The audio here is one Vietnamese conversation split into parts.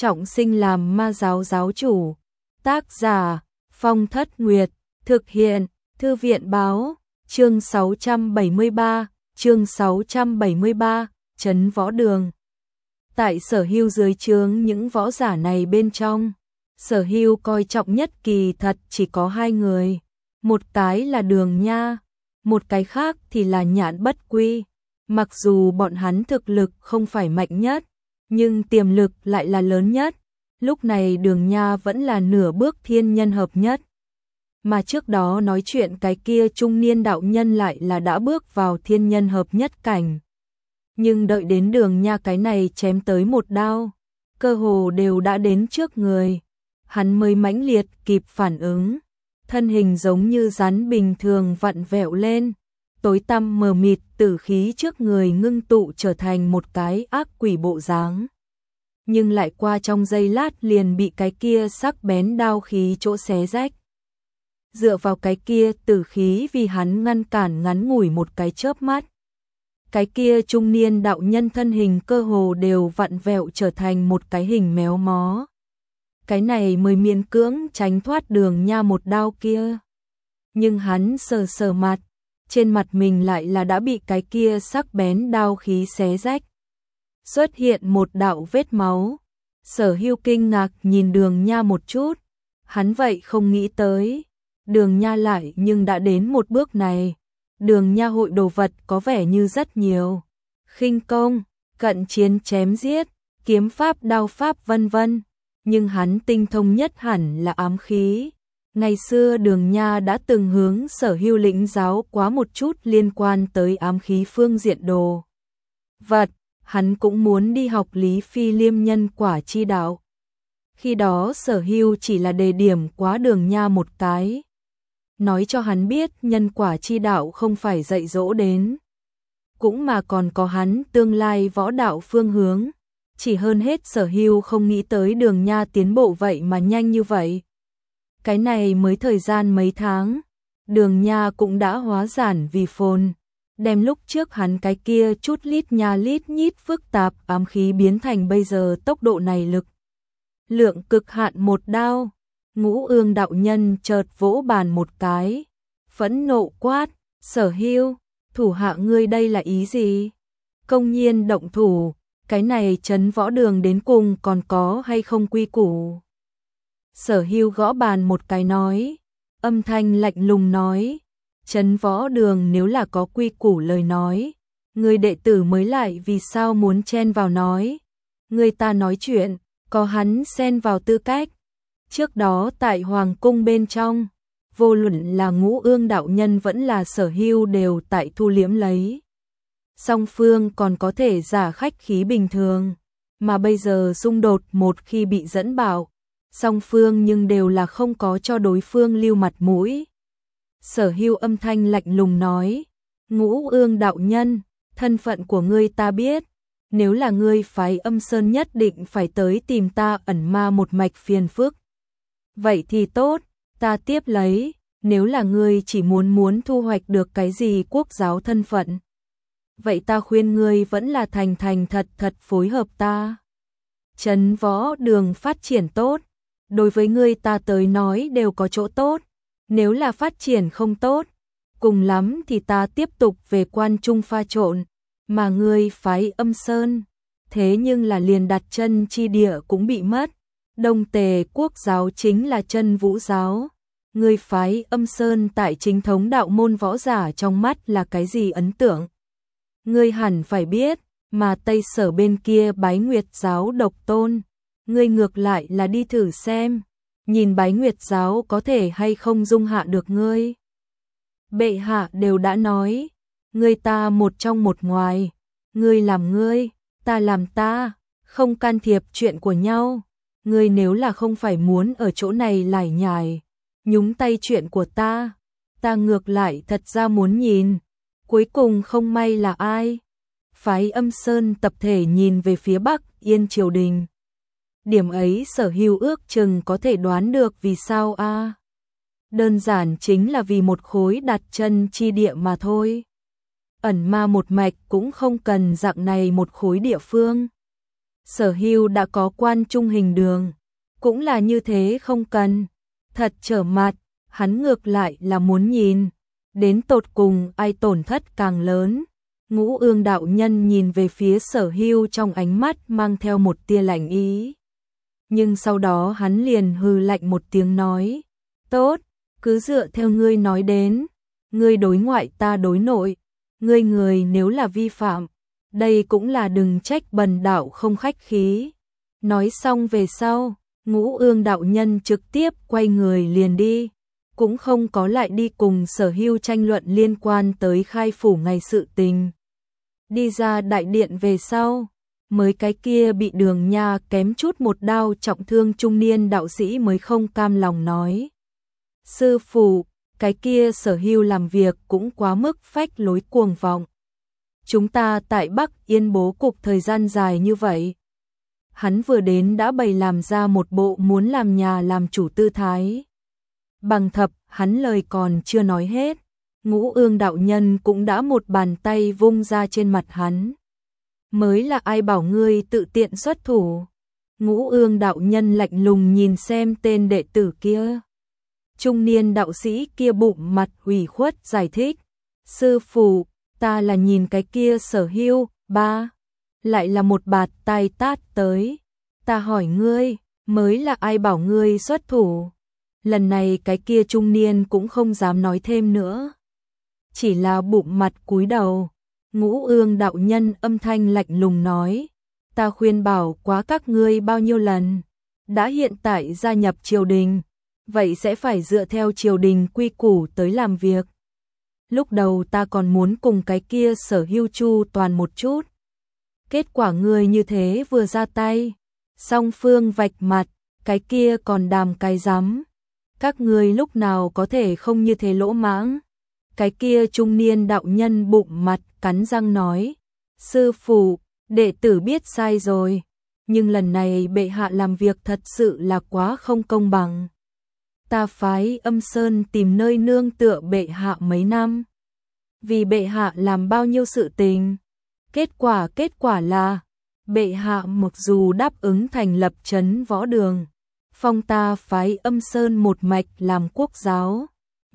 trọng sinh làm ma giáo giáo chủ. Tác giả Phong Thất Nguyệt, thực hiện Thư viện báo, chương 673, Trấn Võ Đường. Tại Sở Hưu dưới trướng những võ giả này bên trong, Sở Hưu coi trọng nhất kỳ thật chỉ có hai người, một cái là Đường Nha, một cái khác thì là Nhạn Bất Quy. Mặc dù bọn hắn thực lực không phải mạnh nhất, nhưng tiềm lực lại là lớn nhất. Lúc này Đường Nha vẫn là nửa bước thiên nhân hợp nhất. Mà trước đó nói chuyện cái kia trung niên đạo nhân lại là đã bước vào thiên nhân hợp nhất cảnh. Nhưng đợi đến Đường Nha cái này chém tới một đao, cơ hồ đều đã đến trước người. Hắn mới mãnh liệt kịp phản ứng, thân hình giống như rắn bình thường vặn vẹo lên. Tối tăm mờ mịt tử khí trước người ngưng tụ trở thành một cái ác quỷ bộ dáng. Nhưng lại qua trong giây lát liền bị cái kia sắc bén đao khí chỗ xé rách. Dựa vào cái kia tử khí vì hắn ngăn cản ngắn ngủi một cái chớp mắt. Cái kia trung niên đạo nhân thân hình cơ hồ đều vặn vẹo trở thành một cái hình méo mó. Cái này mới miễn cưỡng tránh thoát Đường Nha một đao kia. Nhưng hắn sờ sờ mặt, trên mặt mình lại là đã bị cái kia sắc bén đao khí xé rách. Xuất hiện một đạo vết máu. Sở Hưu kinh ngạc nhìn Đường Nha một chút. Hắn vậy không nghĩ tới. Đường Nha lại nhưng đã đến một bước này. Đường Nha hội đồ vật có vẻ như rất nhiều. Khinh công, cận chiến chém giết, kiếm pháp đao pháp vân vân. Nhưng hắn tinh thông nhất hẳn là ám khí. Ngày xưa Đường Nha đã từng hướng Sở Hưu lĩnh giáo quá một chút liên quan tới ám khí phương diện đồ vật. Hắn cũng muốn đi học Lý Phi Liêm nhân quả chi đạo. Khi đó Sở Hưu chỉ là đề điểm quá Đường Nha một cái. Nói cho hắn biết nhân quả chi đạo không phải dạy dỗ đến. Cũng mà còn có hắn tương lai võ đạo phương hướng. Chỉ hơn hết Sở Hưu không nghĩ tới Đường Nha tiến bộ vậy mà nhanh như vậy. Cái này mới thời gian mấy tháng. Đường Nha cũng đã hóa giản vì phồn. Đem lúc trước hắn cái kia chút lít nha lít nhít phức tạp ám khí biến thành bây giờ tốc độ này lực. Lượng cực hạn một đao. Ngũ Ương đạo nhân chợt vỗ bàn một cái. Phẫn nộ quát, Sở Hưu, thủ hạ ngươi đây là ý gì? Công nhiên động thủ, cái này Trấn Võ Đường đến cùng còn có hay không quy củ? Sở Hưu gõ bàn một cái nói, âm thanh lạnh lùng nói, Trấn Võ Đường nếu là có quy củ lời nói, người đệ tử mới lại vì sao muốn chen vào nói. Người ta nói chuyện, có hắn xen vào tư cách. Trước đó tại Hoàng Cung bên trong, vô luận là Ngũ Ương đạo nhân vẫn là Sở Hưu đều tại thu liễm lấy. Song phương còn có thể giả khách khí bình thường, mà bây giờ xung đột một khi bị dẫn bảo, song phương nhưng đều là không có cho đối phương lưu mặt mũi. Sở Hưu âm thanh lạnh lùng nói, Ngũ Ương đạo nhân, thân phận của ngươi ta biết, nếu là ngươi phái Âm Sơn nhất định phải tới tìm ta ẩn ma một mạch phiền phức. Vậy thì tốt, ta tiếp lấy, nếu là ngươi chỉ muốn thu hoạch được cái gì quốc giáo thân phận. Vậy ta khuyên ngươi vẫn là thành thật phối hợp ta. Trấn Võ Đường phát triển tốt, đối với ngươi ta tới nói đều có chỗ tốt. Nếu là phát triển không tốt, cùng lắm thì ta tiếp tục về Quan Trung pha trộn, mà ngươi phái Âm Sơn, thế nhưng là liền đặt chân chi địa cũng bị mất. Đông Tề quốc giáo chính là Chân Vũ giáo, ngươi phái Âm Sơn tại chính thống đạo môn võ giả trong mắt là cái gì ấn tượng? Ngươi hẳn phải biết, mà Tây Sở bên kia Bái Nguyệt giáo độc tôn, ngươi ngược lại là đi thử xem. Nhìn Bái Nguyệt giáo có thể hay không dung hạ được ngươi. Bệ hạ đều đã nói, ngươi ta một trong một ngoài, ngươi làm ngươi, ta làm ta, không can thiệp chuyện của nhau. Ngươi nếu là không phải muốn ở chỗ này lải nhải, nhúng tay chuyện của ta ngược lại thật ra muốn nhìn, cuối cùng không may là ai. Phái Âm Sơn tập thể nhìn về phía Bắc Yên triều đình. Điểm ấy Sở Hưu ước chừng có thể đoán được vì sao a. Đơn giản chính là vì một khối đặt chân chi địa mà thôi. Ẩn ma một mạch cũng không cần dạng này một khối địa phương. Sở Hưu đã có quan trung hình đường, cũng là như thế không cần. Thật trở mặt, hắn ngược lại là muốn nhìn, đến tột cùng ai tổn thất càng lớn. Ngũ Ương đạo nhân nhìn về phía Sở Hưu trong ánh mắt mang theo một tia lạnh ý. Nhưng sau đó hắn liền hừ lạnh một tiếng nói, tốt, cứ dựa theo ngươi nói đến, ngươi đối ngoại ta đối nội, người nếu là vi phạm, đây cũng là đừng trách bần đạo không khách khí. Nói xong về sau, Ngũ Ương đạo nhân trực tiếp quay người liền đi, cũng không có lại đi cùng Sở Hưu tranh luận liên quan tới khai phủ ngày sự tình. Đi ra đại điện về sau, mới cái kia bị Đường Nha kém chút một đao trọng thương trung niên đạo sĩ mới không cam lòng nói. Sư phụ, cái kia Sở Hưu làm việc cũng quá mức phách lối cuồng vọng. Chúng ta tại Bắc Yên bố cục thời gian dài như vậy. Hắn vừa đến đã bày làm ra một bộ muốn làm nhà làm chủ tư thái. Bằng thập, hắn lời còn chưa nói hết. Ngũ Ương đạo nhân cũng đã một bàn tay vung ra trên mặt hắn. Mới là ai bảo ngươi tự tiện xuất thủ. Ngũ Ương đạo nhân lạnh lùng nhìn xem tên đệ tử kia. Trung niên đạo sĩ kia bụng mặt ủy khuất giải thích. Sư phụ, ta là nhìn cái kia Sở Hưu, ba. Lại là một bạt tai tát tới. Ta hỏi ngươi, mới là ai bảo ngươi xuất thủ. Lần này cái kia trung niên cũng không dám nói thêm nữa. Chỉ là bụng mặt cúi đầu. Ngũ Ương đạo nhân âm thanh lạnh lùng nói. Ta khuyên bảo quá các ngươi bao nhiêu lần. Đã hiện tại gia nhập triều đình. Vậy sẽ phải dựa theo triều đình quy củ tới làm việc. Lúc đầu ta còn muốn cùng cái kia Sở Hưu chu toàn một chút. Kết quả ngươi như thế vừa ra tay. Song phương vạch mặt, cái kia còn đàm cái rắm. Các ngươi lúc nào có thể không như thế lỗ mãng. Cái kia trung niên đạo nhân bụng mặt cắn răng nói. Sư phụ, đệ tử biết sai rồi. Nhưng lần này bệ hạ làm việc thật sự là quá không công bằng. Ta phái Âm Sơn tìm nơi nương tựa bệ hạ mấy năm. Vì bệ hạ làm bao nhiêu sự tình. Kết quả là, bệ hạ mặc dù đáp ứng thành lập trấn võ đường, phong ta phái Âm Sơn một mạch làm quốc giáo,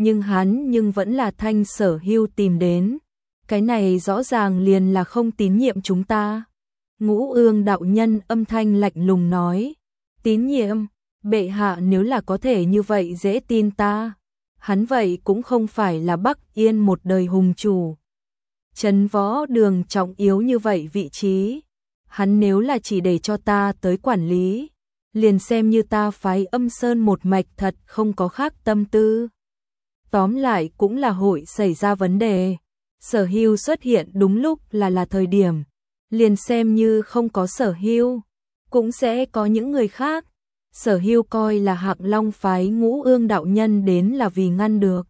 nhưng vẫn là thanh Sở Hưu tìm đến. Cái này rõ ràng liền là không tín nhiệm chúng ta. Ngũ Ương đạo nhân âm thanh lạnh lùng nói, tín nhiệm, bệ hạ nếu là có thể như vậy dễ tin ta, hắn vậy cũng không phải là Bắc Yên một đời hùng chủ. Trấn võ đường trọng yếu như vậy vị trí, hắn nếu là chỉ để cho ta tới quản lý, liền xem như ta phái Âm Sơn một mạch thật không có khác tâm tư. Tóm lại cũng là hội xảy ra vấn đề. Sở Hưu xuất hiện đúng lúc là thời điểm, liền xem như không có Sở Hưu, cũng sẽ có những người khác. Sở Hưu coi là Hạng Long phái Ngũ Ương đạo nhân đến là vì ngăn được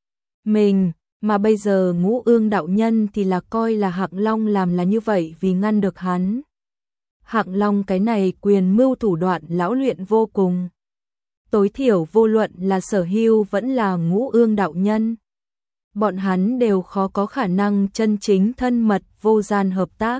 mình, mà bây giờ Ngũ Ương đạo nhân thì là coi là Hạng Long làm là như vậy vì ngăn được hắn. Hạng Long cái này quyền mưu thủ đoạn lão luyện vô cùng. Tối thiểu vô luận là Sở Hưu vẫn là Ngũ Ương đạo nhân, bọn hắn đều khó có khả năng chân chính thân mật vô gian hợp tác.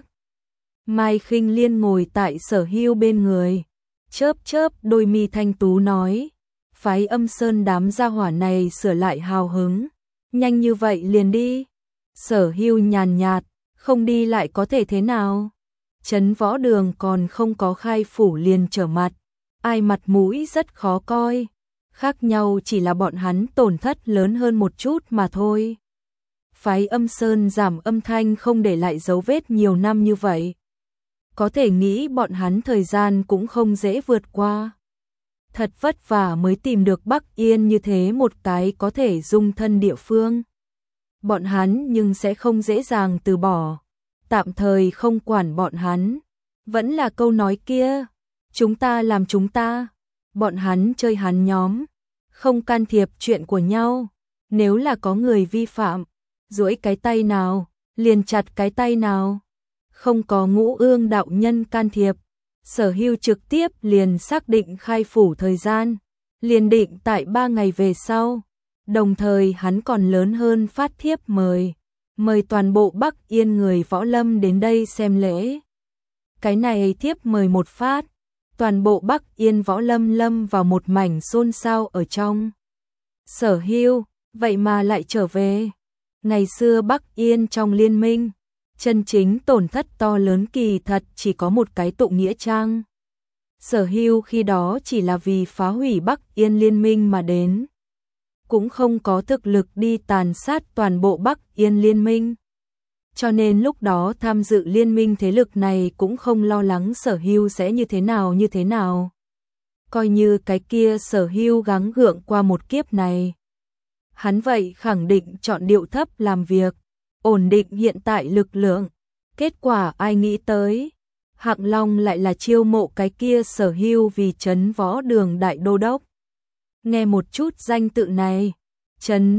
Mai Khinh Liên ngồi tại Sở Hưu bên người, chớp chớp đôi mi thanh tú nói, phái Âm Sơn đám gia hỏa này sửa lại hào hứng, nhanh như vậy liền đi. Sở Hưu nhàn nhạt, không đi lại có thể thế nào? Trấn võ đường còn không có khai phủ liền trở mặt, ai mặt mũi rất khó coi. Khác nhau chỉ là bọn hắn tổn thất lớn hơn một chút mà thôi. Phái Âm Sơn giảm âm thanh không để lại dấu vết nhiều năm như vậy. Có thể nghĩ bọn hắn thời gian cũng không dễ vượt qua. Thật vất vả mới tìm được Bắc Yên như thế một cái có thể dung thân địa phương. Bọn hắn nhưng sẽ không dễ dàng từ bỏ. Tạm thời không quản bọn hắn. Vẫn là câu nói kia. Chúng ta làm chúng ta. Bọn hắn chơi hắn nhóm. Không can thiệp chuyện của nhau. Nếu là có người vi phạm, duỗi cái tay nào, liền chặt cái tay nào. Không có Ngũ Ương đạo nhân can thiệp, Sở Hưu trực tiếp liền xác định khai phủ thời gian, liền định tại 3 ngày về sau. Đồng thời hắn còn lớn hơn phát thiếp mời toàn bộ Bắc Yên người võ lâm đến đây xem lễ. Cái này thiếp mời một phát, toàn bộ Bắc Yên Võ Lâm lâm vào một mảnh xôn xao ở trong. Sở Hưu, vậy mà lại trở về. Ngày xưa Bắc Yên trong liên minh, chân chính tổn thất to lớn kỳ thật chỉ có một cái tụ nghĩa trang. Sở Hưu khi đó chỉ là vì phá hủy Bắc Yên liên minh mà đến, cũng không có thực lực đi tàn sát toàn bộ Bắc Yên liên minh. Cho nên lúc đó tham dự liên minh thế lực này cũng không lo lắng Sở Hưu sẽ như thế nào. Coi như cái kia Sở Hưu gắng gượng qua một kiếp này, hắn vậy khẳng định chọn điệu thấp làm việc, ổn định hiện tại lực lượng. Kết quả ai nghĩ tới, Hạng Long lại là chiêu mộ cái kia Sở Hưu vì Trấn Võ Đường đại đô đốc. Nghe một chút danh tự này, Trấn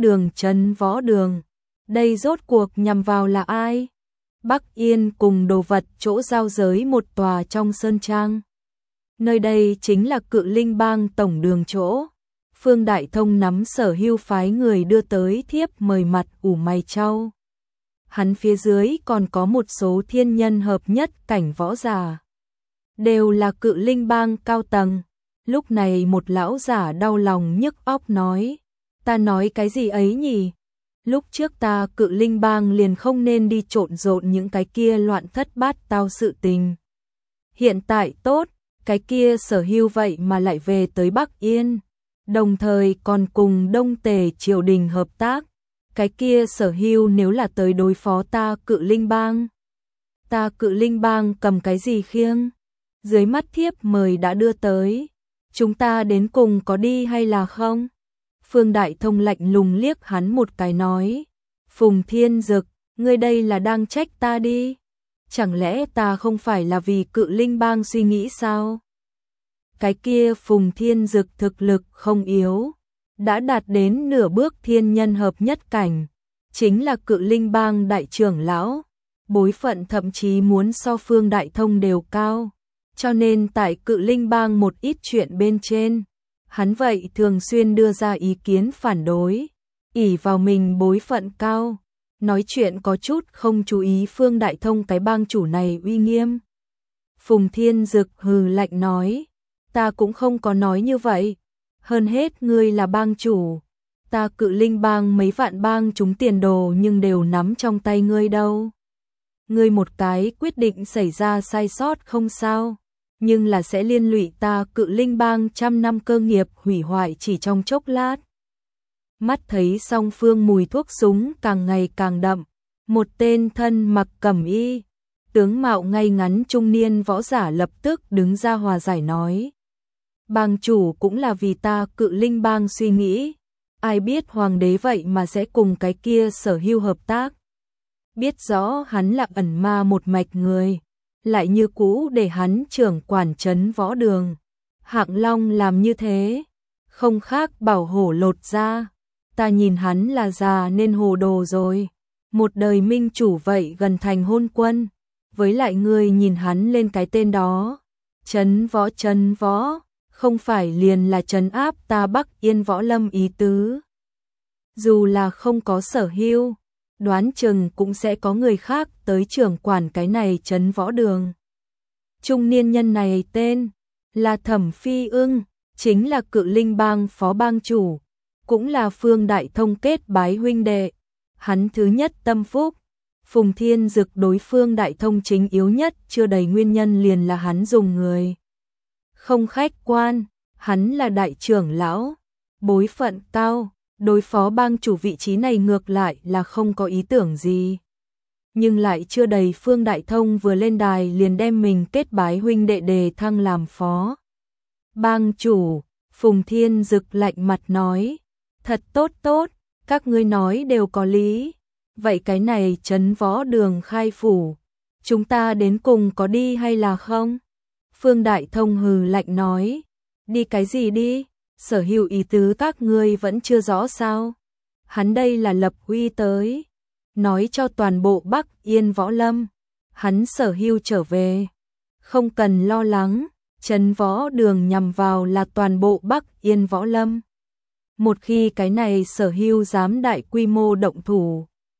Võ Đường, đây rốt cuộc nhằm vào là ai? Bắc Yên cùng đồ vật chỗ giao giới một tòa trong sơn trang. Nơi đây chính là Cự Linh Bang tổng đường chỗ. Phương Đại Thông nắm Sở Hưu phái người đưa tới thiếp mời mặt ủ mày chau. Hắn phía dưới còn có một số thiên nhân hợp nhất cảnh võ giả, đều là Cự Linh Bang cao tầng. Lúc này một lão giả đau lòng nhức óc nói, ta nói cái gì ấy nhỉ? Lúc trước ta Cự Linh Bang liền không nên đi trộn rộn những cái kia loạn thất bát tao sự tình. Hiện tại tốt, cái kia Sở Hưu vậy mà lại về tới Bắc Yên, đồng thời còn cùng Đông Tề triều đình hợp tác. Cái kia Sở Hưu nếu là tới đối phó ta Cự Linh Bang, ta Cự Linh Bang cầm cái gì khiêng? Dưới mắt thiếp mời đã đưa tới, chúng ta đến cùng có đi hay là không? Phương Đại Thông lạnh lùng liếc hắn một cái nói, Phùng Thiên Dực, ngươi đây là đang trách ta đi. Chẳng lẽ ta không phải là vì Cự Linh Bang suy nghĩ sao? Cái kia Phùng Thiên Dực thực lực không yếu, đã đạt đến nửa bước thiên nhân hợp nhất cảnh, chính là Cự Linh Bang đại trưởng lão, bối phận thậm chí muốn so Phương Đại Thông đều cao, cho nên tại Cự Linh Bang một ít chuyện bên trên, hắn vậy thường xuyên đưa ra ý kiến phản đối, ỷ vào mình bối phận cao, nói chuyện có chút không chú ý Phương Đại Thông cái bang chủ này uy nghiêm. Phùng Thiên Dực hừ lạnh nói, ta cũng không có nói như vậy. Hơn hết ngươi là bang chủ, ta Cự Linh Bang mấy vạn bang chúng tiền đồ nhưng đều nắm trong tay ngươi đâu. Ngươi một cái quyết định xảy ra sai sót không sao, nhưng là sẽ liên lụy ta Cự Linh Bang trăm năm cơ nghiệp hủy hoại chỉ trong chốc lát. Mắt thấy song phương mùi thuốc súng càng ngày càng đậm, một tên thân mặc cẩm y, tướng mạo ngay ngắn trung niên võ giả lập tức đứng ra hòa giải nói. Bang chủ cũng là vì ta Cự Linh Bang suy nghĩ, ai biết hoàng đế vậy mà sẽ cùng cái kia Sở Hưu hợp tác. Biết rõ hắn là ẩn ma một mạch người, lại như cũ để hắn trưởng quản Trấn Võ Đường. Hạng Long làm như thế, không khác bảo hổ lột da, ta nhìn hắn là già nên hồ đồ rồi. Một đời minh chủ vậy gần thành hôn quân, với lại người nhìn hắn lên cái tên đó, Trấn Võ. Không phải liền là trấn áp ta Bắc Yên Võ Lâm ý tứ. Dù là không có Sở Hưu, đoán chừng cũng sẽ có người khác tới trưởng quản cái này Trấn Võ Đường. Trung niên nhân này tên là Thẩm Phi Ưng, chính là Cự Linh Bang phó bang chủ, cũng là Phương Đại Thông kết bái huynh đệ. Hắn thứ nhất tâm phúc, Phùng Thiên Dực đối Phương Đại Thông chính yếu nhất chưa đầy nguyên nhân liền là hắn dùng người không khách quan, hắn là đại trưởng lão, bối phận cao, đối phó bang chủ vị trí này ngược lại là không có ý tưởng gì. Nhưng lại chưa đầy Phương Đại Thông vừa lên đài liền đem mình kết bái huynh đệ đề thăng làm phó bang chủ. Phùng Thiên Dực lạnh mặt nói, thật tốt, các ngươi nói đều có lý. Vậy cái này Trấn Võ Đường khai phủ, chúng ta đến cùng có đi hay là không? Phương Đại Thông hừ lạnh nói, đi cái gì đi, Sở Hưu ý tứ các ngươi vẫn chưa rõ sao? Hắn đây là lập uy tới, nói cho toàn bộ Bắc Yên Võ Lâm, hắn Sở Hưu trở về, không cần lo lắng, Trấn Võ Đường nhằm vào là toàn bộ Bắc Yên Võ Lâm. Một khi cái này Sở Hưu dám đại quy mô động thủ,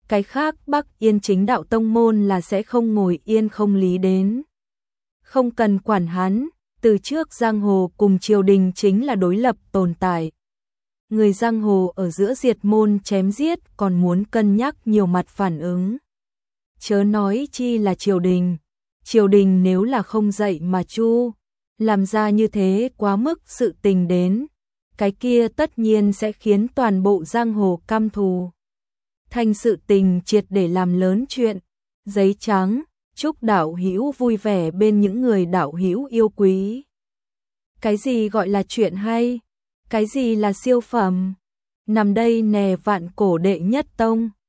Cái khác Bắc Yên chính đạo tông môn là sẽ không ngồi yên không lý đến. Không cần quản hắn, từ trước giang hồ cùng triều đình chính là đối lập tồn tại. Người giang hồ ở giữa diệt môn chém giết còn muốn cân nhắc nhiều mặt phản ứng. Chớ nói chi là triều đình nếu là không dậy mà chu, làm ra như thế quá mức sự tình đến, cái kia tất nhiên sẽ khiến toàn bộ giang hồ căm thù. Thành sự tình triệt để làm lớn chuyện, giấy trắng, chúc đạo hữu vui vẻ bên những người đạo hữu yêu quý. Cái gì gọi là chuyện hay? Cái gì là siêu phẩm? Nằm đây nè vạn cổ đệ nhất tông.